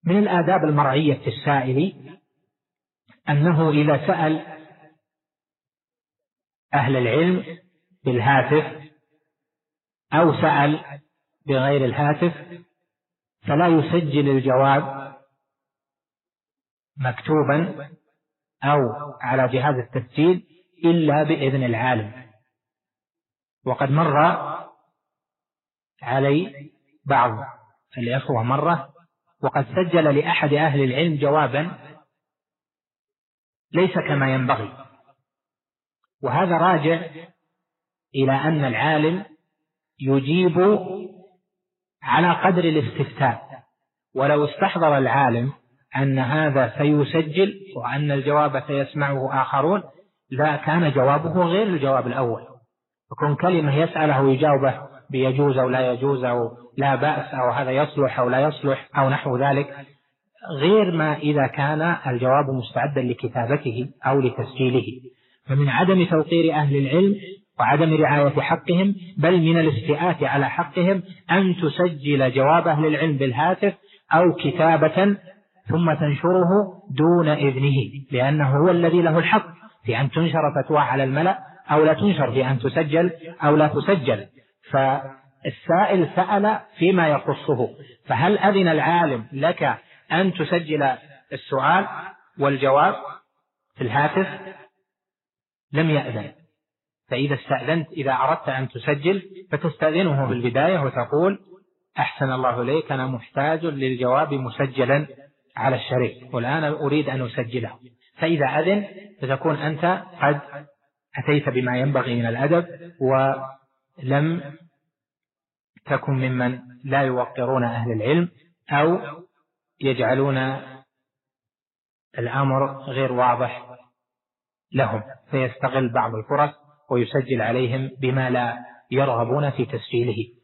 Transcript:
من الآداب المرعية في السائل أنه إذا سأل أهل العلم بالهاتف أو سأل بغير الهاتف فلا يسجل الجواب مكتوبا أو على جهاز التسجيل إلا بإذن العالم. وقد مر علي بعض الإخوة مرة وقد سجل لأحد أهل العلم جوابا ليس كما ينبغي، وهذا راجع إلى أن العالم يجيب على قدر الاستفتاء، ولو استحضر العالم أن هذا سيسجل وأن الجواب سيسمعه آخرون لا كان جوابه غير الجواب الأول، يكون كلمة يسأله ويجاوبه بيجوز أو لا يجوز أو لا بأس أو هذا يصلح أو لا يصلح أو نحو ذلك، غير ما إذا كان الجواب مستعدا لكتابته أو لتسجيله. فمن عدم توقير أهل العلم وعدم رعاية حقهم بل من الاستئاءة على حقهم أن تسجل جواب أهل العلم بالهاتف أو كتابة ثم تنشره دون إذنه، لأنه هو الذي له الحق في أن تنشر فتوى على الملأ أو لا تنشر، في أن تسجل أو لا تسجل. فالسائل سأل فيما يخصه، فهل أذن العالم لك أن تسجل السؤال والجواب في الهاتف؟ لم يأذن. فإذا استأذنت، إذا أردت أن تسجل فتستأذنه بالبداية وتقول أحسن الله إليك أنا محتاج للجواب مسجلا على الشريط والآن أريد أن أسجله. فإذا أذن فتكون أنت قد أتيت بما ينبغي من الأدب ولم تكن ممن لا يوقرون أهل العلم أو يجعلون الأمر غير واضح لهم، فيستغل بعض الفرص ويسجل عليهم بما لا يرغبون في تسجيله.